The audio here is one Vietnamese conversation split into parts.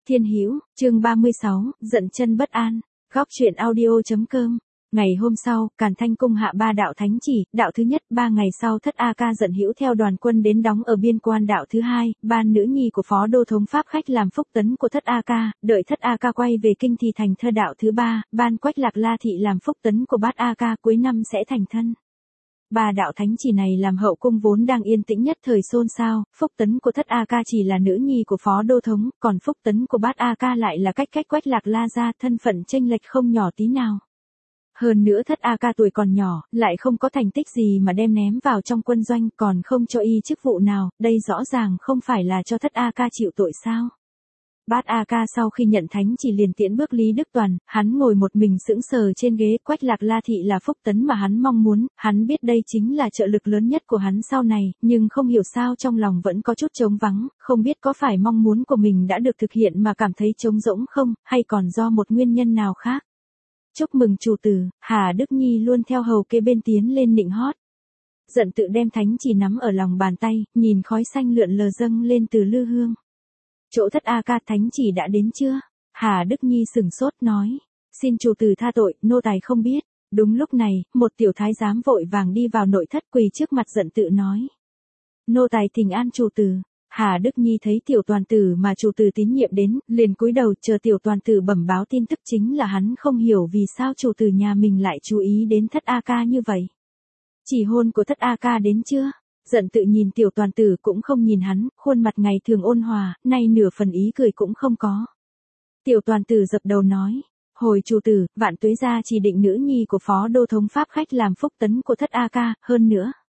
Thiên Hữu, chương 36, giận chân bất an. Góc truyện audio.com. Ngày hôm sau, Càn Thanh cung hạ 3 đạo thánh chỉ, đạo thứ nhất 3 ngày sau Thất A Ca Giận Hữu theo đoàn quân đến đóng ở biên quan, đạo thứ hai, ban nữ nhi của phó đô thống pháp khách làm phúc tấn của Thất A Ca, đợi Thất A Ca quay về kinh thì thành thơ, đạo thứ ba, ban Quách Lạc La thị làm phúc tấn của Bát A Ca, cuối năm sẽ thành thân. 3 đạo thánh chỉ này làm hậu cung vốn đang yên tĩnh nhất thời xôn xao, phúc tấn của Thất A Ca chỉ là nữ nhi của phó đô thống, còn phúc tấn của Bát A Ca lại là cách Quách Lạc La gia, thân phận chênh lệch không nhỏ tí nào. Hơn nữa Thất A Ca tuổi còn nhỏ, lại không có thành tích gì mà đem ném vào trong quân doanh, còn không cho y chức vụ nào, đây rõ ràng không phải là cho Thất A Ca chịu tội sao. Bát A Ca sau khi nhận thánh chỉ liền tiễn bước Lý Đức Toàn, hắn ngồi một mình sững sờ trên ghế. Quách Lạc La thị là phúc tấn mà hắn mong muốn, hắn biết đây chính là trợ lực lớn nhất của hắn sau này, nhưng không hiểu sao trong lòng vẫn có chút trống vắng, không biết có phải mong muốn của mình đã được thực hiện mà cảm thấy trống rỗng không, hay còn do một nguyên nhân nào khác. Chúc mừng chủ tử. Hà Đức Nhi luôn theo hầu kế bên tiến lên nịnh hót. Giận tự đem thánh chỉ nắm ở lòng bàn tay, nhìn khói xanh lượn lờ dâng lên từ lư hương. Chỗ Thất A Ca thánh chỉ đã đến chưa? Hà Đức Nhi sửng sốt nói. Xin chủ tử tha tội, nô tài không biết. Đúng lúc này, một tiểu thái giám vội vàng đi vào nội thất quỳ trước mặt Giận tự nói. Nô tài thỉnh an chủ tử. Hà Đức Nhi thấy tiểu toàn tử mà chủ tử tín nhiệm đến, liền cúi đầu chờ tiểu toàn tử bẩm báo tin tức, chính là hắn không hiểu vì sao chủ tử nhà mình lại chú ý đến Thất A Ca như vậy. Chỉ hôn của Thất A Ca đến chưa? Giận tự nhìn tiểu toàn tử cũng không nhìn hắn, khuôn mặt ngày thường ôn hòa, nay nửa phần ý cười cũng không có. Tiểu toàn tử dập đầu nói, hồi chủ tử, Vạn Tuế gia chỉ định nữ nhi của phó đô thống pháp khách làm phúc tấn của Thất A Ca, hơn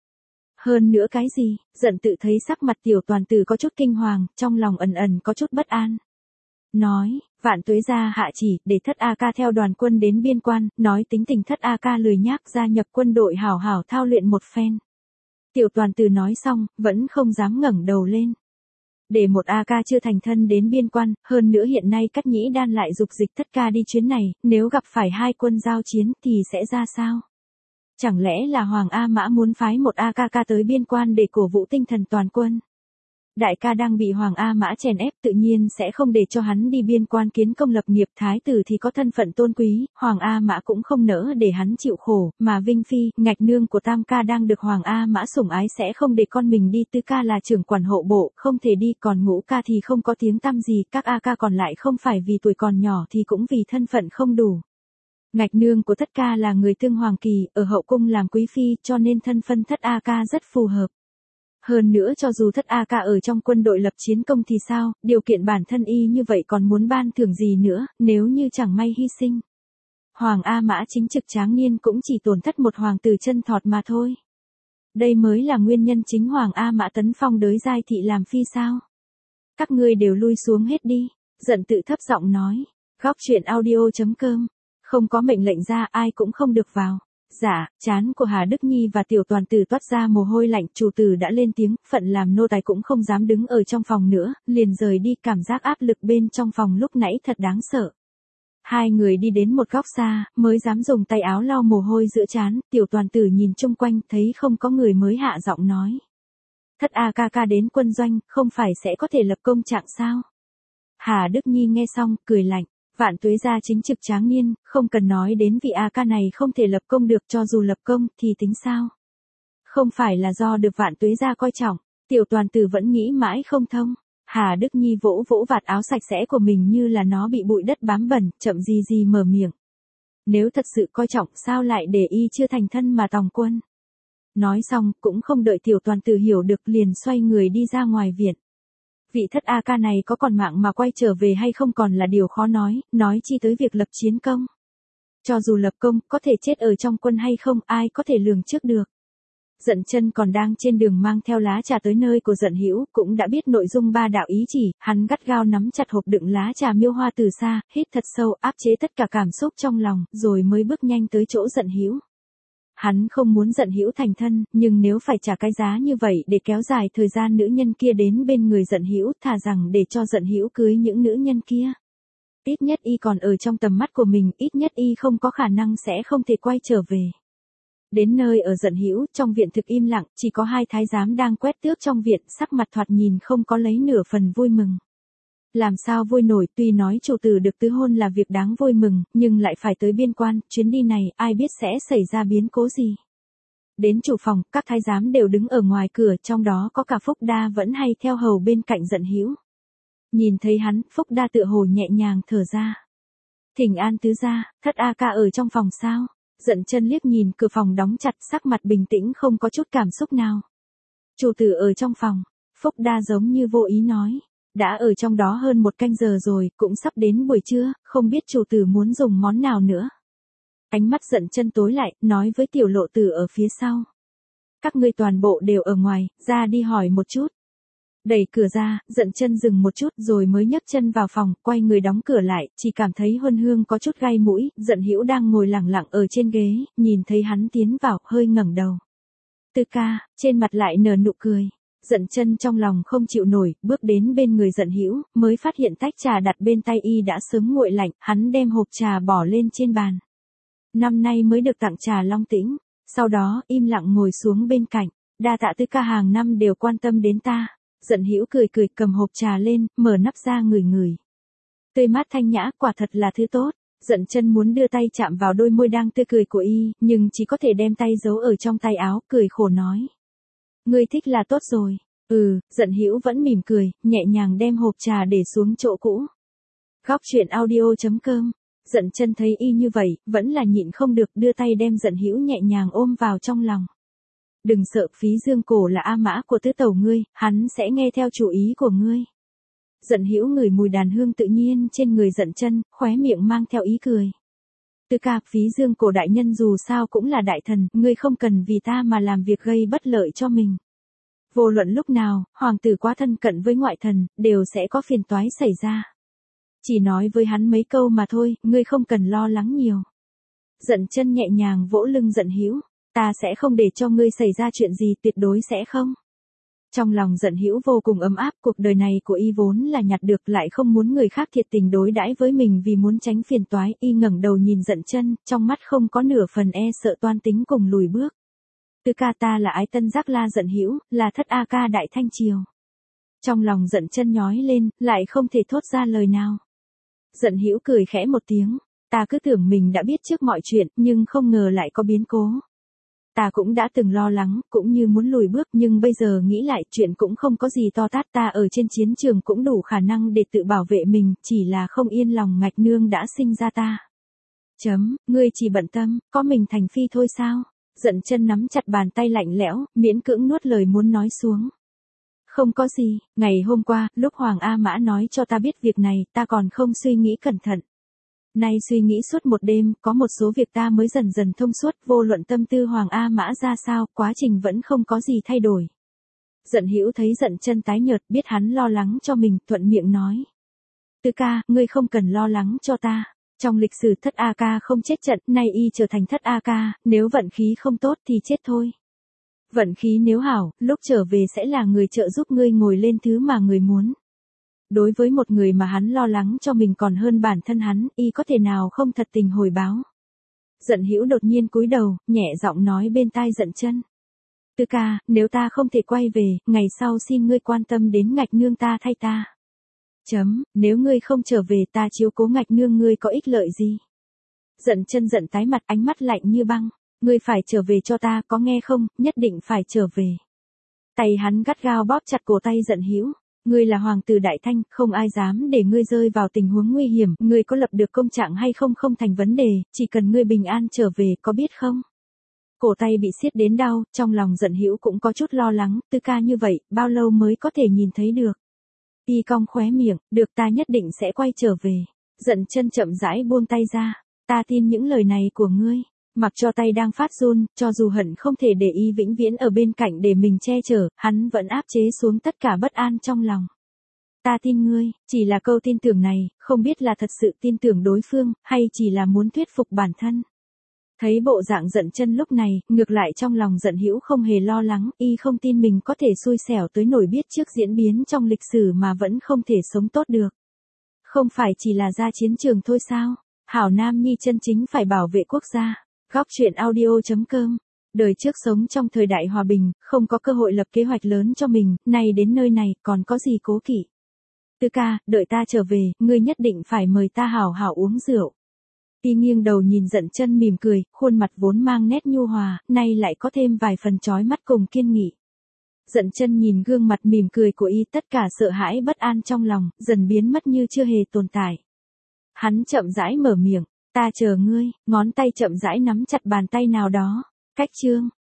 nữa cái gì? Giận tự thấy sắc mặt tiểu toàn tử có chút kinh hoàng, trong lòng ẩn ẩn có chút bất an. Nói, Vạn Tuế gia hạ chỉ, để Thất A Ca theo đoàn quân đến biên quan, nói tính tình Thất A Ca lười nhác gia nhập quân đội hảo hảo thao luyện một phen. Tiểu toàn tử nói xong, vẫn không dám ngẩng đầu lên. Để một A Ca chưa thành thân đến biên quan, hơn nữa hiện nay Cát Nhĩ Đan lại dục dịch Thất Ca đi chuyến này, nếu gặp phải hai quân giao chiến thì sẽ ra sao? Chẳng lẽ là Hoàng A Mã muốn phái một A Ca tới biên quan để cổ vũ tinh thần toàn quân? Đại ca đang bị Hoàng A Mã chèn ép, tự nhiên sẽ không để cho hắn đi biên quan kiến công lập nghiệp, thái tử thì có thân phận tôn quý, Hoàng A Mã cũng không nỡ để hắn chịu khổ, mà Vinh Phi, ngạch nương của Tam ca đang được Hoàng A Mã sủng ái sẽ không để con mình đi, Tứ ca là trưởng quản hộ bộ, không thể đi, còn Ngũ ca thì không có tiếng tăm gì, các A Ca còn lại không phải vì tuổi còn nhỏ thì cũng vì thân phận không đủ. Ngạch nương của Thất ca là người tương hoàng kỳ, ở hậu cung làm quý phi, cho nên thân phân Thất A Ca rất phù hợp. Hơn nữa cho dù Thất A Ca ở trong quân đội lập chiến công thì sao, điều kiện bản thân y như vậy còn muốn ban thưởng gì nữa, nếu như chẳng may hy sinh. Hoàng A Mã chính trực tráng niên cũng chỉ tổn thất một hoàng tử chân thọt mà thôi. Đây mới là nguyên nhân chính Hoàng A Mã tấn phong đới giai thị làm phi sao. Các ngươi đều lui xuống hết đi. Giận tự thấp giọng nói. Góc truyện audio.com. Không có mệnh lệnh ra ai cũng không được vào. Dạ, trán của Hà Đức Nhi và tiểu toàn tử toát ra mồ hôi lạnh, chủ tử đã lên tiếng, phận làm nô tài cũng không dám đứng ở trong phòng nữa, liền rời đi, cảm giác áp lực bên trong phòng lúc nãy thật đáng sợ. Hai người đi đến một góc xa, mới dám dùng tay áo lau mồ hôi giữa trán, tiểu toàn tử nhìn chung quanh, thấy không có người mới hạ giọng nói. Thất A Ca đến quân doanh, không phải sẽ có thể lập công trạng sao? Hà Đức Nhi nghe xong, cười lạnh. Vạn Tuế gia chính trực tráng niên, không cần nói đến vị A Ca này không thể lập công được, cho dù lập công thì tính sao? Không phải là do được Vạn Tuế gia coi trọng, tiểu toàn tử vẫn nghĩ mãi không thông. Hà Đức Nhi vỗ vỗ vạt áo sạch sẽ của mình như là nó bị bụi đất bám bẩn, chậm gì mở miệng. Nếu thật sự coi trọng sao lại để y chưa thành thân mà tòng quân? Nói xong, cũng không đợi tiểu toàn tử hiểu được liền xoay người đi ra ngoài viện. Vị Thất A Ca này có còn mạng mà quay trở về hay không còn là điều khó nói chi tới việc lập chiến công. Cho dù lập công, có thể chết ở trong quân hay không, ai có thể lường trước được. Giận chân còn đang trên đường mang theo lá trà tới nơi của Giận Hữu, cũng đã biết nội dung 3 đạo ý chỉ, hắn gắt gao nắm chặt hộp đựng lá trà miêu hoa từ xa, hít thật sâu, áp chế tất cả cảm xúc trong lòng, rồi mới bước nhanh tới chỗ Giận Hữu. Hắn không muốn Giận Hữu thành thân, nhưng nếu phải trả cái giá như vậy để kéo dài thời gian nữ nhân kia đến bên người Giận Hữu, thà rằng để cho Giận Hữu cưới những nữ nhân kia. Ít nhất y còn ở trong tầm mắt của mình, ít nhất y không có khả năng sẽ không thể quay trở về. Đến nơi ở Giận Hữu, trong viện thực im lặng, chỉ có hai thái giám đang quét tước trong viện, sắc mặt thoạt nhìn không có lấy nửa phần vui mừng. Làm sao vui nổi, tuy nói chủ tử được tứ hôn là việc đáng vui mừng, nhưng lại phải tới biên quan, chuyến đi này ai biết sẽ xảy ra biến cố gì. Đến chủ phòng, các thái giám đều đứng ở ngoài cửa, trong đó có cả Phúc Đa vẫn hay theo hầu bên cạnh Dận Hữu. Nhìn thấy hắn, Phúc Đa tựa hồ nhẹ nhàng thở ra. Thỉnh an tứ gia, Thất A Ca ở trong phòng sao? Dận Chân liếc nhìn cửa phòng đóng chặt, sắc mặt bình tĩnh không có chút cảm xúc nào. Chủ tử ở trong phòng, Phúc Đa giống như vô ý nói. Đã ở trong đó hơn 1 canh giờ rồi, cũng sắp đến buổi trưa, không biết chủ tử muốn dùng món nào nữa. Ánh mắt Dận Chân tối lại, nói với Tiểu Lộ Tử ở phía sau. Các ngươi toàn bộ đều ở ngoài, ra đi hỏi một chút. Đẩy cửa ra, Dận Chân dừng một chút rồi mới nhấc chân vào phòng, quay người đóng cửa lại, chỉ cảm thấy Huân Hương có chút gai mũi, Dận Hữu đang ngồi lẳng lặng ở trên ghế, nhìn thấy hắn tiến vào, hơi ngẩng đầu. Tư ca, trên mặt lại nở nụ cười. Dận Chân trong lòng không chịu nổi, bước đến bên người Dận Hữu, mới phát hiện tách trà đặt bên tay y đã sớm nguội lạnh, hắn đem hộp trà bỏ lên trên bàn. Năm nay mới được tặng trà Long Tĩnh, sau đó im lặng ngồi xuống bên cạnh, đa tạ Tư ca hàng năm đều quan tâm đến ta. Dận Hữu cười cười cầm hộp trà lên, mở nắp ra ngửi ngửi. Tươi mát thanh nhã, quả thật là thứ tốt. Dận Chân muốn đưa tay chạm vào đôi môi đang tươi cười của y, nhưng chỉ có thể đem tay giấu ở trong tay áo, cười khổ nói. Ngươi thích là tốt rồi. Dận Hữu vẫn mỉm cười, nhẹ nhàng đem hộp trà để xuống chỗ cũ. Góc truyện audio.com. Dận Chân thấy y như vậy, vẫn là nhịn không được, đưa tay đem Dận Hữu nhẹ nhàng ôm vào trong lòng. Đừng sợ, Phí Dương Cổ là A Mã của tứ tẩu ngươi, hắn sẽ nghe theo chủ ý của ngươi. Dận Hữu ngửi mùi đàn hương tự nhiên trên người Dận Chân, khóe miệng mang theo ý cười. Tư ca, Phí Dương Cổ đại nhân dù sao cũng là đại thần, ngươi không cần vì ta mà làm việc gây bất lợi cho mình. Vô luận lúc nào, hoàng tử quá thân cận với ngoại thần, đều sẽ có phiền toái xảy ra. Chỉ nói với hắn mấy câu mà thôi, ngươi không cần lo lắng nhiều. Dận Chân nhẹ nhàng vỗ lưng Dận Hữu, ta sẽ không để cho ngươi xảy ra chuyện gì, tuyệt đối sẽ không. Trong lòng Dận Hữu vô cùng ấm áp, cuộc đời này của y vốn là nhặt được, lại không muốn người khác thiệt tình đối đãi với mình vì muốn tránh phiền toái, y ngẩng đầu nhìn Dận Chân, trong mắt không có nửa phần e sợ toan tính cùng lùi bước. Tư ca, ta là ái tân giác la Dận Hữu, là Thất A Ca đại thanh triều. Trong lòng Dận Chân nhói lên, lại không thể thốt ra lời nào. Dận Hữu cười khẽ một tiếng, ta cứ tưởng mình đã biết trước mọi chuyện, nhưng không ngờ lại có biến cố. Ta cũng đã từng lo lắng, cũng như muốn lùi bước, nhưng bây giờ nghĩ lại, chuyện cũng không có gì to tát, ta ở trên chiến trường cũng đủ khả năng để tự bảo vệ mình, chỉ là không yên lòng Ngạch Nương đã sinh ra ta. Ngươi chỉ bận tâm, có mình thành phi thôi sao? Dận Chân nắm chặt bàn tay lạnh lẽo, miễn cưỡng nuốt lời muốn nói xuống. Không có gì, ngày hôm qua, lúc Hoàng A Mã nói cho ta biết việc này, ta còn không suy nghĩ cẩn thận. Nay suy nghĩ suốt một đêm, có một số việc ta mới dần dần thông suốt, vô luận tâm tư Hoàng A Mã ra sao, quá trình vẫn không có gì thay đổi. Dận Hữu thấy Dận Chân tái nhợt, biết hắn lo lắng cho mình, thuận miệng nói. Tư ca, ngươi không cần lo lắng cho ta. Trong lịch sử Thất A Ca không chết trận, nay y trở thành Thất A Ca, nếu vận khí không tốt thì chết thôi. Vận khí nếu hảo, lúc trở về sẽ là người trợ giúp ngươi ngồi lên thứ mà người muốn. Đối với một người mà hắn lo lắng cho mình còn hơn bản thân hắn, y có thể nào không thật tình hồi báo. Dận Hữu đột nhiên cúi đầu, nhẹ giọng nói bên tai Dận Chân. Tư ca, nếu ta không thể quay về, ngày sau xin ngươi quan tâm đến Ngạch Nương ta thay ta. Nếu ngươi không trở về, ta chiếu cố Ngạch Nương ngươi có ích lợi gì? Dận Chân giận tái mặt, ánh mắt lạnh như băng. Ngươi phải trở về cho ta, có nghe không, nhất định phải trở về. Tay hắn gắt gao bóp chặt cổ tay Dận Hữu. Ngươi là hoàng tử đại thanh, không ai dám để ngươi rơi vào tình huống nguy hiểm, ngươi có lập được công trạng hay không không thành vấn đề, chỉ cần ngươi bình an trở về, có biết không? Cổ tay bị siết đến đau, trong lòng Dận Hữu cũng có chút lo lắng, Tư ca như vậy, bao lâu mới có thể nhìn thấy được? Y cong khóe miệng, được, ta nhất định sẽ quay trở về. Dận Chân chậm rãi buông tay ra, ta tin những lời này của ngươi. Mặc cho tay đang phát run, cho dù hận không thể để y vĩnh viễn ở bên cạnh để mình che chở, hắn vẫn áp chế xuống tất cả bất an trong lòng. Ta tin ngươi, chỉ là câu tin tưởng này, không biết là thật sự tin tưởng đối phương, hay chỉ là muốn thuyết phục bản thân. Thấy bộ dạng Dận Chân lúc này, ngược lại trong lòng Dận Hữu không hề lo lắng, y không tin mình có thể xui xẻo tới nổi biết trước diễn biến trong lịch sử mà vẫn không thể sống tốt được. Không phải chỉ là ra chiến trường thôi sao? Hảo Nam Nhi chân chính phải bảo vệ quốc gia. Góc truyện audio.com. Đời trước sống trong thời đại hòa bình, không có cơ hội lập kế hoạch lớn cho mình, nay đến nơi này, còn có gì cố kỵ. Tư ca, đợi ta trở về, ngươi nhất định phải mời ta hảo hảo uống rượu. Y nghiêng đầu nhìn Dận Chân mỉm cười, khuôn mặt vốn mang nét nhu hòa, nay lại có thêm vài phần chói mắt cùng kiên nghị. Dận Chân nhìn gương mặt mỉm cười của y, tất cả sợ hãi bất an trong lòng, dần biến mất như chưa hề tồn tại. Hắn chậm rãi mở miệng, ta chờ ngươi, ngón tay chậm rãi nắm chặt bàn tay nào đó. Cách chương